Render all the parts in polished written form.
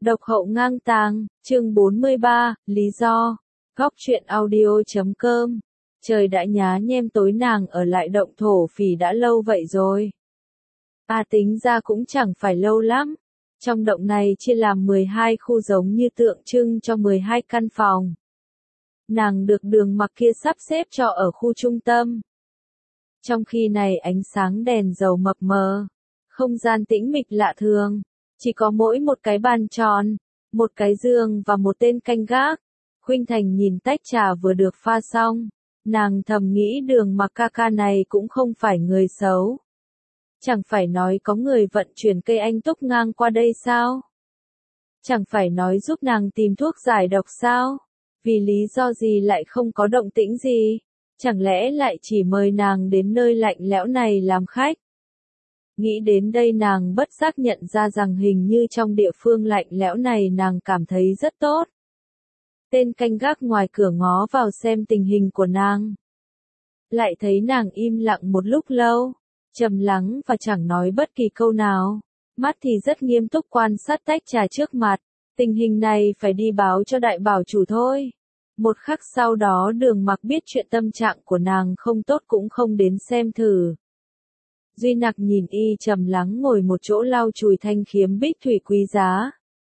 Độc hậu ngang tàng, chương 43, lý do. Góc truyện audio.com. Trời đã nhá nhem tối nàng ở lại động thổ phỉ đã lâu vậy rồi. Tính ra cũng chẳng phải lâu lắm. Trong động này chia làm 12 khu giống như tượng trưng cho 12 căn phòng. Nàng được Đường Mặc kia sắp xếp cho ở khu trung tâm. Trong khi này ánh sáng đèn dầu mập mờ, không gian tĩnh mịch lạ thường. Chỉ có mỗi một cái bàn tròn, một cái giường và một tên canh gác. Khuynh Thành nhìn tách trà vừa được pha xong. Nàng thầm nghĩ Đường Mặc ca ca này cũng không phải người xấu. Chẳng phải nói có người vận chuyển cây anh túc ngang qua đây sao? Chẳng phải nói giúp nàng tìm thuốc giải độc sao? Vì lý do gì lại không có động tĩnh gì? Chẳng lẽ lại chỉ mời nàng đến nơi lạnh lẽo này làm khách? Nghĩ đến đây nàng bất giác nhận ra rằng hình như trong địa phương lạnh lẽo này nàng cảm thấy rất tốt. Tên canh gác ngoài cửa ngó vào xem tình hình của nàng. Lại thấy nàng im lặng một lúc lâu, trầm lắng và chẳng nói bất kỳ câu nào. Mắt thì rất nghiêm túc quan sát tách trà trước mặt. Tình hình này phải đi báo cho đại bảo chủ thôi. Một khắc sau đó Đường Mặc biết chuyện tâm trạng của nàng không tốt cũng không đến xem thử. Duy Nặc nhìn y trầm lắng ngồi một chỗ lau chùi thanh khiếm bích thủy quý giá.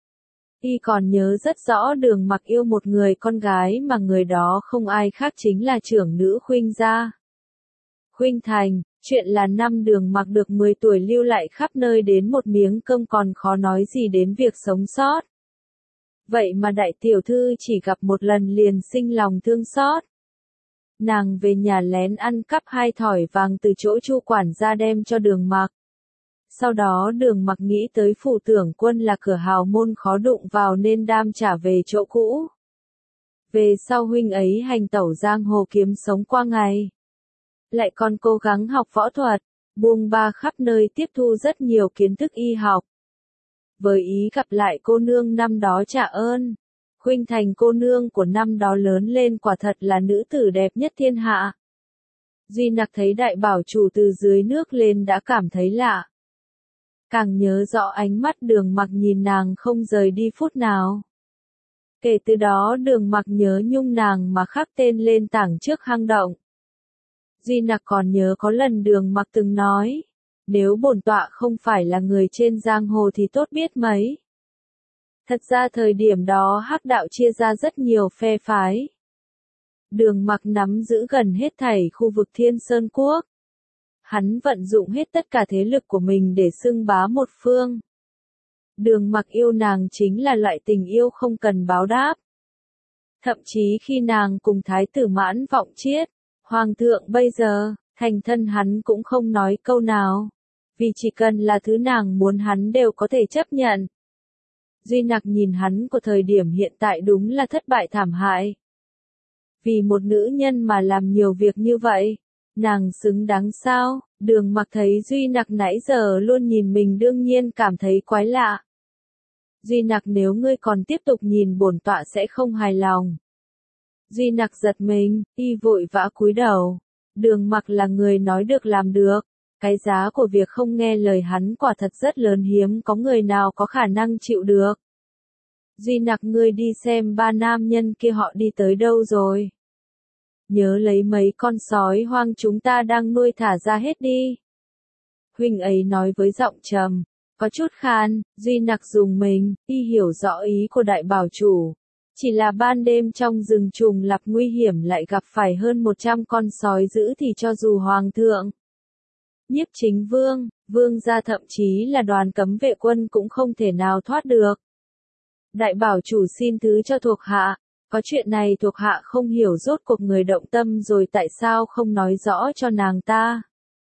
Y còn nhớ rất rõ Đường Mặc yêu một người con gái mà người đó không ai khác chính là trưởng nữ Khuynh gia. Khuynh Thành, chuyện là năm Đường Mặc được 10 tuổi lưu lại khắp nơi đến một miếng cơm còn khó nói gì đến việc sống sót. Vậy mà đại tiểu thư chỉ gặp một lần liền sinh lòng thương xót. Nàng về nhà lén ăn cắp 2 thỏi vàng từ chỗ Chu quản gia đem cho Đường Mặc. Sau đó Đường Mặc nghĩ tới Phủ Tưởng Quân là cửa hào môn khó đụng vào nên đam trả về chỗ cũ. Về sau huynh ấy hành tẩu giang hồ kiếm sống qua ngày. Lại còn cố gắng học võ thuật, buông ba khắp nơi tiếp thu rất nhiều kiến thức y học. Với ý gặp lại cô nương năm đó trả ơn. Khuynh Thành cô nương của năm đó lớn lên quả thật là nữ tử đẹp nhất thiên hạ. Duy Nặc thấy đại bảo chủ từ dưới nước lên đã cảm thấy lạ. Càng nhớ rõ ánh mắt Đường Mặc nhìn nàng không rời đi phút nào. Kể từ đó Đường Mặc nhớ nhung nàng mà khắc tên lên tảng trước hang động. Duy Nặc còn nhớ có lần Đường Mặc từng nói, nếu bổn tọa không phải là người trên giang hồ thì tốt biết mấy. Thật ra thời điểm đó hắc đạo chia ra rất nhiều phe phái. Đường Mặc nắm giữ gần hết thảy khu vực Thiên Sơn Quốc. Hắn vận dụng hết tất cả thế lực của mình để xưng bá một phương. Đường Mặc yêu nàng chính là loại tình yêu không cần báo đáp. Thậm chí khi nàng cùng Thái tử Mãn Vọng Chiết, Hoàng thượng bây giờ, thành thân hắn cũng không nói câu nào. Vì chỉ cần là thứ nàng muốn hắn đều có thể chấp nhận. Duy Nặc nhìn hắn của thời điểm hiện tại đúng là thất bại thảm hại. Vì một nữ nhân mà làm nhiều việc như vậy, nàng xứng đáng sao? Đường Mặc thấy Duy Nặc nãy giờ luôn nhìn mình đương nhiên cảm thấy quái lạ. Duy Nặc nếu ngươi còn tiếp tục nhìn bổn tọa sẽ không hài lòng. Duy Nặc giật mình, y vội vã cúi đầu. Đường Mặc là người nói được làm được. Cái giá của việc không nghe lời hắn quả thật rất lớn, hiếm có người nào có khả năng chịu được. Duy Nặc ngươi đi xem 3 nam nhân kia họ đi tới đâu rồi. Nhớ lấy mấy con sói hoang chúng ta đang nuôi thả ra hết đi. Huynh ấy nói với giọng trầm, có chút khan. Duy Nặc dùng mình, y hiểu rõ ý của đại bảo chủ. Chỉ là ban đêm trong rừng trùng lập nguy hiểm lại gặp phải hơn 100 con sói dữ thì cho dù hoàng thượng, Nhiếp Chính Vương, vương gia thậm chí là đoàn cấm vệ quân cũng không thể nào thoát được. Đại bảo chủ xin thứ cho thuộc hạ, có chuyện này thuộc hạ không hiểu rốt cuộc người động tâm rồi tại sao không nói rõ cho nàng ta.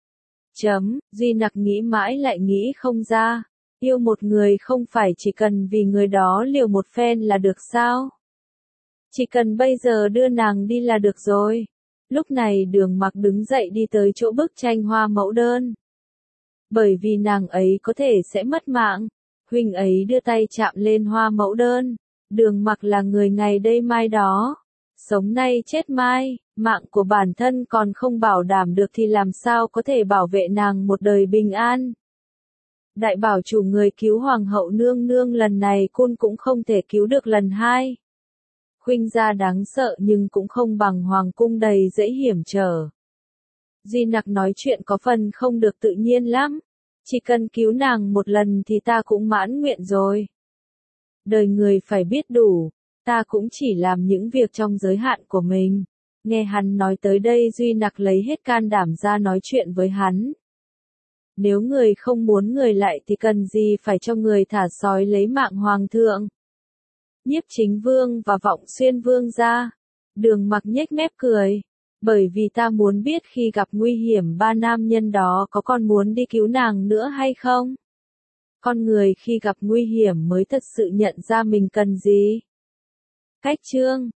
Duy Nặc nghĩ mãi lại nghĩ không ra, yêu một người không phải chỉ cần vì người đó liều một phen là được sao? Chỉ cần bây giờ đưa nàng đi là được rồi. Lúc này Đường Mặc đứng dậy đi tới chỗ bức tranh hoa mẫu đơn. Bởi vì nàng ấy có thể sẽ mất mạng. Huynh ấy đưa tay chạm lên hoa mẫu đơn. Đường Mặc là người ngày đây mai đó. Sống nay chết mai, mạng của bản thân còn không bảo đảm được thì làm sao có thể bảo vệ nàng một đời bình an. Đại bảo chủ người cứu hoàng hậu nương nương lần này cun cũng không thể cứu được lần hai. Khuynh gia đáng sợ nhưng cũng không bằng hoàng cung đầy dẫy hiểm trở. Duy Nặc nói chuyện có phần không được tự nhiên lắm. Chỉ cần cứu nàng một lần thì ta cũng mãn nguyện rồi. Đời người phải biết đủ, ta cũng chỉ làm những việc trong giới hạn của mình. Nghe hắn nói tới đây Duy Nặc lấy hết can đảm ra nói chuyện với hắn. Nếu người không muốn người lại thì cần gì phải cho người thả sói lấy mạng hoàng thượng. Nhiếp Chính Vương và Vọng Xuyên Vương ra. Đường Mặc nhếch mép cười. Bởi vì ta muốn biết khi gặp nguy hiểm ba nam nhân đó có còn muốn đi cứu nàng nữa hay không? Con người khi gặp nguy hiểm mới thật sự nhận ra mình cần gì. Cách chương